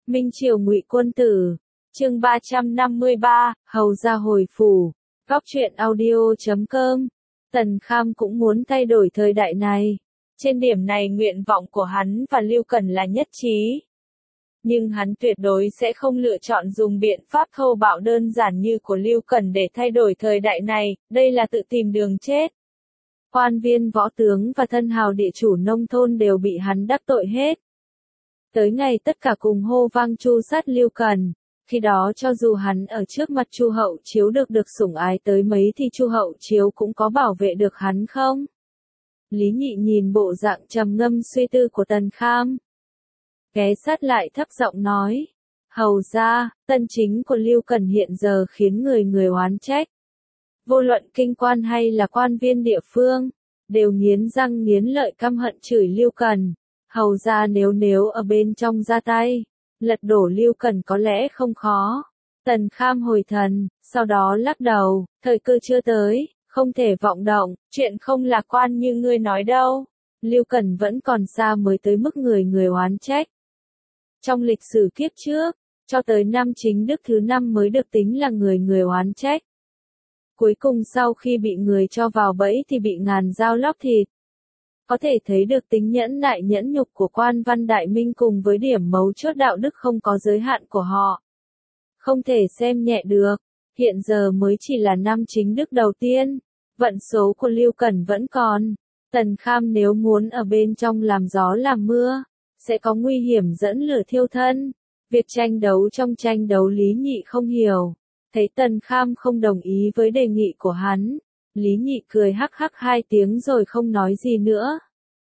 Minh Triều Ngụy Quân Tử, chương 353, Hầu ra hồi phủ. Góc truyện audio.com. Tần Kham cũng muốn thay đổi thời đại này. Trên điểm này nguyện vọng của hắn và Lưu Cần là nhất trí. Nhưng hắn tuyệt đối sẽ không lựa chọn dùng biện pháp thô bạo đơn giản như của Lưu Cần để thay đổi thời đại này, đây là tự tìm đường chết. Quan viên võ tướng và thân hào địa chủ nông thôn đều bị hắn đắc tội hết. Tới ngày tất cả cùng hô vang tru sát Lưu Cần, khi đó cho dù hắn ở trước mặt Chu Hậu Chiếu được sủng ái tới mấy thì Chu Hậu Chiếu cũng có bảo vệ được hắn không? Lý Nhị nhìn bộ dạng trầm ngâm suy tư của Tần Kham. Ghé sát lại thấp giọng nói, hầu ra, tân chính của Lưu Cần hiện giờ khiến người oán trách. Vô luận kinh quan hay là quan viên địa phương, đều nghiến răng nghiến lợi căm hận chửi Lưu Cần. Hầu ra nếu ở bên trong ra tay, lật đổ Lưu Cần có lẽ không khó. Tần Kham hồi thần, sau đó lắc đầu, thời cơ chưa tới, không thể vọng động, chuyện không lạc quan như ngươi nói đâu. Lưu Cần vẫn còn xa mới tới mức người oán trách. Trong lịch sử kiếp trước, cho tới năm chính đức thứ 5 mới được tính là người oán trách. Cuối cùng sau khi bị người cho vào bẫy thì bị ngàn dao lóc thịt. Có thể thấy được tính nhẫn nại nhẫn nhục của quan văn Đại Minh cùng với điểm mấu chốt đạo đức không có giới hạn của họ. Không thể xem nhẹ được, hiện giờ mới chỉ là năm chính đức đầu tiên, vận số của Lưu Cần vẫn còn. Tần Kham nếu muốn ở bên trong làm gió làm mưa, sẽ có nguy hiểm dẫn lửa thiêu thân. Việc tranh đấu trong tranh đấu Lý Nhị không hiểu, thấy Tần Kham không đồng ý với đề nghị của hắn. Lý Nhị cười hắc hắc 2 tiếng rồi không nói gì nữa.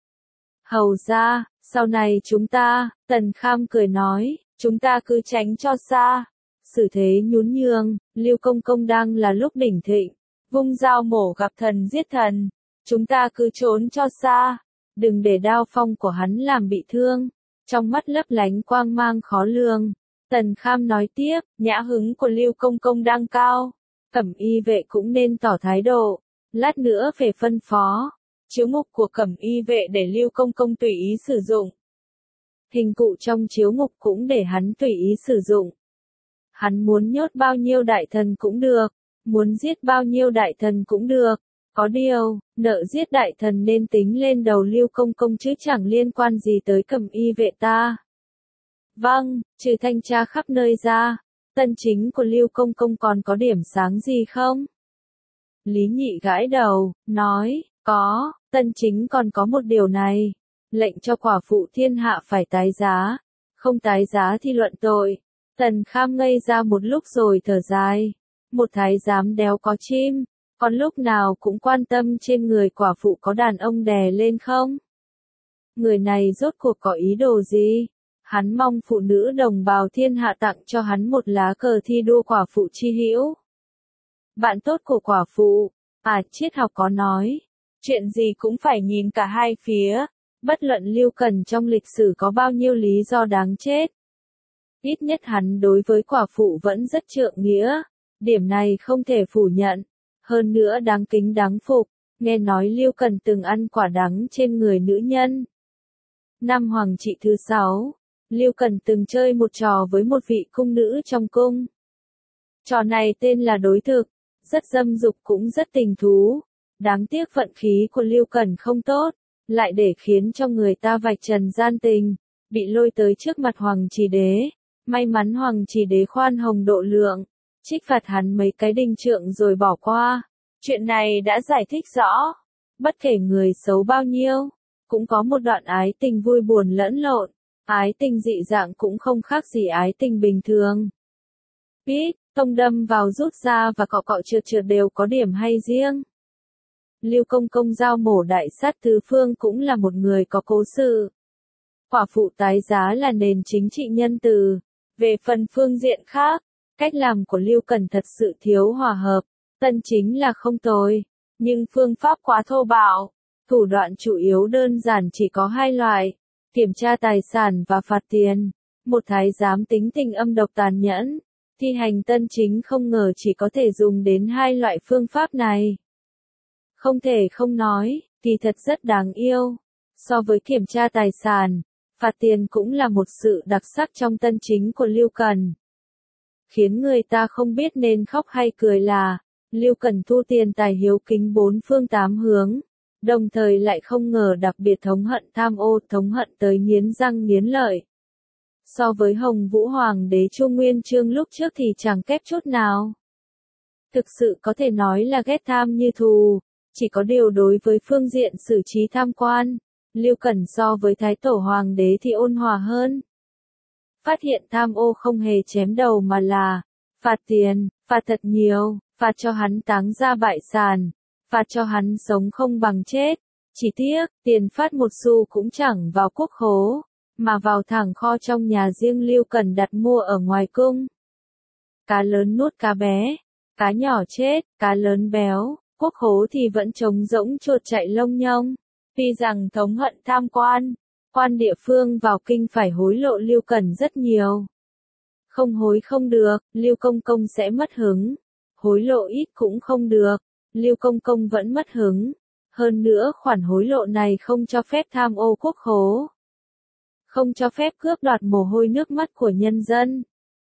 Hầu ra, sau này Tần Kham cười nói, chúng ta cứ tránh cho xa. Xử thế nhún nhường, Lưu Công Công đang là lúc đỉnh thịnh, vung dao mổ gặp thần giết thần. Chúng ta cứ trốn cho xa, đừng để đao phong của hắn làm bị thương. Trong mắt lấp lánh quang mang khó lường. Tần Kham nói tiếp, nhã hứng của Lưu Công Công đang cao. Cẩm y vệ cũng nên tỏ thái độ. Lát nữa về phân phó. Chiếu ngục của Cẩm y vệ để Lưu Công Công tùy ý sử dụng. Hình cụ trong chiếu ngục cũng để hắn tùy ý sử dụng. Hắn muốn nhốt bao nhiêu đại thần cũng được. Muốn giết bao nhiêu đại thần cũng được. Có điều, nợ giết đại thần nên tính lên đầu Lưu Công Công chứ chẳng liên quan gì tới Cẩm y vệ ta. Vâng, trừ thanh tra khắp nơi ra, tân chính của Lưu Công Công còn có điểm sáng gì không? Lý Nhị gãi đầu, nói, có, tân chính còn có một điều này, lệnh cho quả phụ thiên hạ phải tái giá, không tái giá thì luận tội. Tần Kham ngây ra một lúc rồi thở dài, một thái giám đéo có chim, còn lúc nào cũng quan tâm trên người quả phụ có đàn ông đè lên không? Người này rốt cuộc có ý đồ gì? Hắn mong phụ nữ đồng bào thiên hạ tặng cho hắn một lá cờ thi đua quả phụ chi hữu. Bạn tốt của quả phụ, triết học có nói, chuyện gì cũng phải nhìn cả hai phía, bất luận Lưu Cần trong lịch sử có bao nhiêu lý do đáng chết. Ít nhất hắn đối với quả phụ vẫn rất trượng nghĩa, điểm này không thể phủ nhận, hơn nữa đáng kính đáng phục, nghe nói Lưu Cần từng ăn quả đắng trên người nữ nhân. Năm Hoàng trị thứ 6, Lưu Cần từng chơi một trò với một vị cung nữ trong cung. Trò này tên là đối thực, rất dâm dục cũng rất tình thú. Đáng tiếc vận khí của Lưu Cần không tốt, lại để khiến cho người ta vạch trần gian tình, bị lôi tới trước mặt Hoàng Trì Đế. May mắn Hoàng Trì Đế khoan hồng độ lượng, trích phạt hắn mấy cái đinh trượng rồi bỏ qua. Chuyện này đã giải thích rõ, bất kể người xấu bao nhiêu, cũng có một đoạn ái tình vui buồn lẫn lộn. Ái tình dị dạng cũng không khác gì ái tình bình thường. Biết, tông đâm vào rút ra và cọ cọ trượt trượt đều có điểm hay riêng. Lưu Công Công giao mổ đại sát tứ phương cũng là một người có cố sự. Quả phụ tái giá là nền chính trị nhân từ. Về phần phương diện khác, cách làm của Lưu Cần thật sự thiếu hòa hợp. Tân chính là không tồi, nhưng phương pháp quá thô bạo. Thủ đoạn chủ yếu đơn giản chỉ có 2 loại. Kiểm tra tài sản và phạt tiền. Một thái giám tính tình âm độc tàn nhẫn, thi hành tân chính không ngờ chỉ có thể dùng đến 2 loại phương pháp này. Không thể không nói, kỳ thật rất đáng yêu. So với kiểm tra tài sản, phạt tiền cũng là một sự đặc sắc trong tân chính của Lưu Cần. Khiến người ta không biết nên khóc hay cười là, Lưu Cần thu tiền tài hiếu kính bốn phương tám hướng, đồng thời lại không ngờ đặc biệt thống hận tham ô, thống hận tới nghiến răng nghiến lợi. So với Hồng Vũ Hoàng đế Chu Nguyên Chương lúc trước thì chẳng kép chút nào. Thực sự có thể nói là ghét tham như thù, chỉ có điều đối với phương diện xử trí tham quan, Lưu Cần so với Thái Tổ Hoàng đế thì ôn hòa hơn. Phát hiện tham ô không hề chém đầu mà là phạt tiền, phạt thật nhiều, phạt cho hắn táng ra bại sản, phạt cho hắn sống không bằng chết. Chỉ tiếc, tiền phát một xu cũng chẳng vào quốc khố, mà vào thẳng kho trong nhà riêng Lưu Cần đặt mua ở ngoài cung. Cá lớn nuốt cá bé, cá nhỏ chết, cá lớn béo, quốc khố thì vẫn trống rỗng chuột chạy lông nhông. Vì rằng thống hận tham quan, quan địa phương vào kinh phải hối lộ Lưu Cần rất nhiều. Không hối không được, Lưu Công Công sẽ mất hứng. Hối lộ ít cũng không được, Lưu Công Công vẫn mất hứng. Hơn nữa khoản hối lộ này không cho phép tham ô quốc khố. Không cho phép cướp đoạt mồ hôi nước mắt của nhân dân.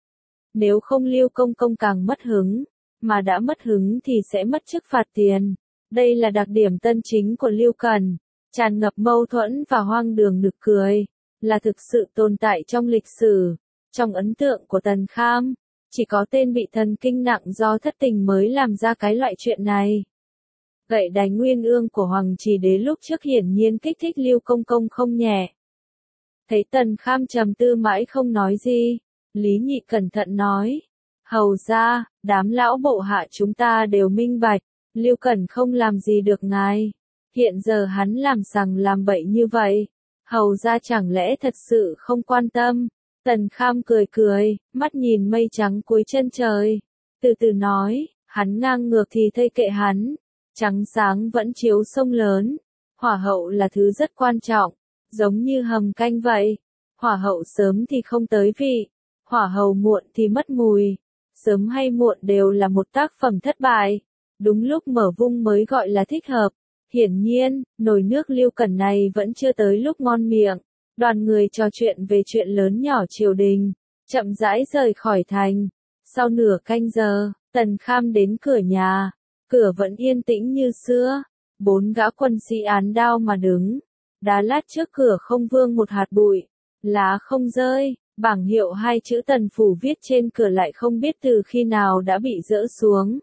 Nếu không Lưu Công Công càng mất hứng, mà đã mất hứng thì sẽ mất chức phạt tiền. Đây là đặc điểm tân chính của Lưu Cần, tràn ngập mâu thuẫn và hoang đường nực cười, là thực sự tồn tại trong lịch sử. Trong ấn tượng của Tần Kham, chỉ có tên bị thần kinh nặng do thất tình mới làm ra cái loại chuyện này. Gậy đánh nguyên ương của Hoàng Trì Đế lúc trước hiển nhiên kích thích Lưu Công Công không nhẹ. Thấy Tần Kham trầm tư mãi không nói gì, Lý Nhị cẩn thận nói, hầu ra, đám lão bộ hạ chúng ta đều minh bạch, Lưu Cần không làm gì được ngài. Hiện giờ hắn làm sằng làm bậy như vậy, hầu ra chẳng lẽ thật sự không quan tâm. Tần Kham cười cười, mắt nhìn mây trắng cuối chân trời, từ từ nói, hắn ngang ngược thì thây kệ hắn, trắng sáng vẫn chiếu sông lớn. Hỏa hậu là thứ rất quan trọng, giống như hầm canh vậy, hỏa hậu sớm thì không tới vị, hỏa hậu muộn thì mất mùi, sớm hay muộn đều là một tác phẩm thất bại, đúng lúc mở vung mới gọi là thích hợp. Hiển nhiên, nồi nước Lưu Cần này vẫn chưa tới lúc ngon miệng. Đoàn người trò chuyện về chuyện lớn nhỏ triều đình, chậm rãi rời khỏi thành. Sau nửa canh giờ, Tần Kham đến cửa nhà, cửa vẫn yên tĩnh như xưa. 4 gã quân sĩ án đao mà đứng, đá lát trước cửa không vương một hạt bụi, lá không rơi, bảng hiệu 2 chữ Tần Phủ viết trên cửa lại không biết từ khi nào đã bị dỡ xuống.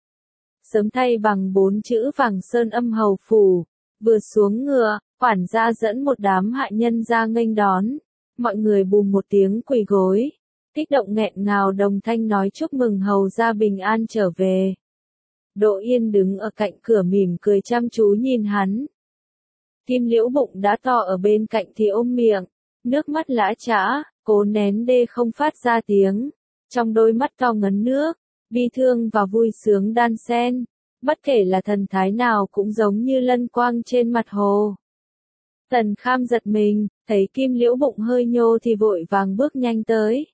Sớm thay bằng 4 chữ vàng sơn Âm Hầu Phủ. Vừa xuống ngựa, quản gia dẫn một đám hạ nhân ra nghênh đón. Mọi người bùm một tiếng quỳ gối, kích động nghẹn ngào đồng thanh nói chúc mừng hầu gia bình an trở về. Đỗ Yên đứng ở cạnh cửa mỉm cười chăm chú nhìn hắn. Kim Liễu bụng đã to ở bên cạnh thì ôm miệng, nước mắt lã chã, cố nén đê không phát ra tiếng. Trong đôi mắt to ngấn nước, bi thương và vui sướng đan xen. Bất kể là thần thái nào cũng giống như lân quang trên mặt hồ. Tần Kham giật mình, thấy Kim Liễu bụng hơi nhô thì vội vàng bước nhanh tới.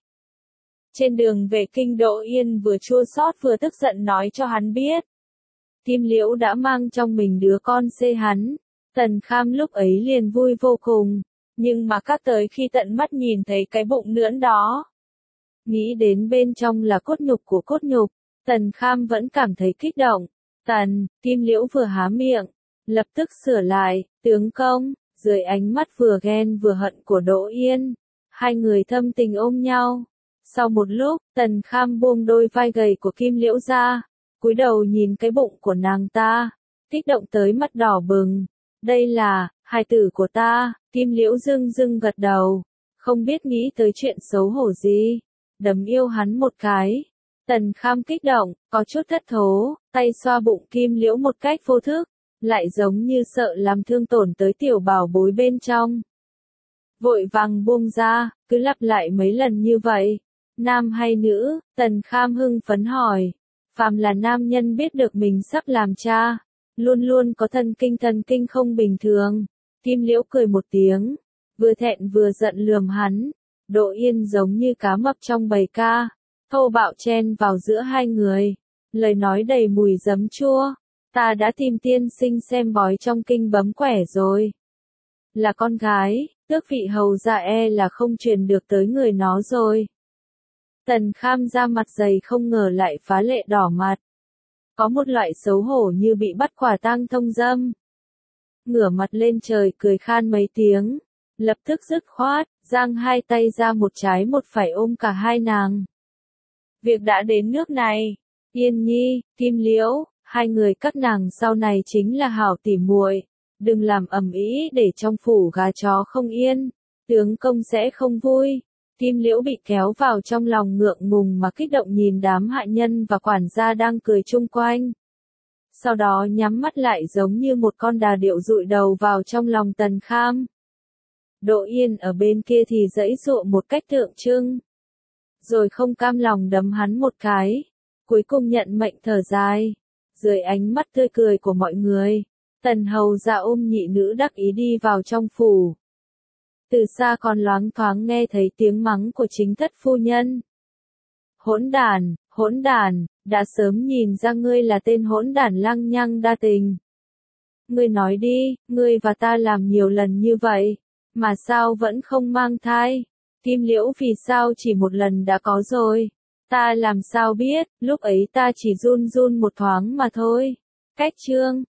Trên đường về kinh Đỗ Yên vừa chua xót vừa tức giận nói cho hắn biết. Kim Liễu đã mang trong mình đứa con xê hắn. Tần Kham lúc ấy liền vui vô cùng, nhưng mà các tới khi tận mắt nhìn thấy cái bụng lưỡn đó. Nghĩ đến bên trong là cốt nhục của cốt nhục, Tần Kham vẫn cảm thấy kích động. Kim Liễu vừa há miệng, lập tức sửa lại, tướng công, dưới ánh mắt vừa ghen vừa hận của Đỗ Yên. Hai người thâm tình ôm nhau. Sau một lúc, Tần Kham buông đôi vai gầy của Kim Liễu ra, cúi đầu nhìn cái bụng của nàng ta, kích động tới mắt đỏ bừng. Đây là, hài tử của ta, Kim Liễu dưng dưng gật đầu, không biết nghĩ tới chuyện xấu hổ gì, đấm yêu hắn một cái. Tần Kham kích động, có chút thất thố, tay xoa bụng Kim Liễu một cách vô thức, lại giống như sợ làm thương tổn tới tiểu bảo bối bên trong. Vội vàng buông ra, cứ lặp lại mấy lần như vậy. Nam hay nữ? Tần Kham hưng phấn hỏi. Phàm là nam nhân biết được mình sắp làm cha, luôn luôn có thần kinh không bình thường. Kim Liễu cười một tiếng, vừa thẹn vừa giận lườm hắn. Đỗ Yên giống như cá mập trong bầy ca, thô bạo chen vào giữa hai người, lời nói đầy mùi giấm chua. Ta đã tìm tiên sinh xem bói trong kinh bấm quẻ rồi. Là con gái, tước vị hầu gia là không truyền được tới người nó rồi. Tần Kham ra mặt dày không ngờ lại phá lệ đỏ mặt. Có một loại xấu hổ như bị bắt quả tang thông dâm. Ngửa mặt lên trời cười khan mấy tiếng. Lập tức dứt khoát, giang hai tay ra một trái một phải ôm cả hai nàng. Việc đã đến nước này, Yên Nhi, Kim Liễu, hai người các nàng sau này chính là hảo tỉ muội, đừng làm ầm ĩ để trong phủ gà chó không yên, tướng công sẽ không vui. Kim Liễu bị kéo vào trong lòng ngượng ngùng mà kích động nhìn đám hạ nhân và quản gia đang cười chung quanh. Sau đó nhắm mắt lại giống như một con đà điệu dụi đầu vào trong lòng Tần Kham. Đỗ Yên ở bên kia thì giãy giụa một cách tượng trưng. Rồi không cam lòng đấm hắn một cái. Cuối cùng nhận mệnh thở dài. Dưới ánh mắt tươi cười của mọi người, Tần hầu gia ôm nhị nữ đắc ý đi vào trong phủ. Từ xa còn loáng thoáng nghe thấy tiếng mắng của chính thất phu nhân. Hỗn đản, đã sớm nhìn ra ngươi là tên hỗn đản lăng nhăng đa tình. Ngươi nói đi, ngươi và ta làm nhiều lần như vậy, mà sao vẫn không mang thai? Kim Liễu vì sao chỉ một lần đã có rồi? Ta làm sao biết, lúc ấy ta chỉ run run một thoáng mà thôi. Cách chương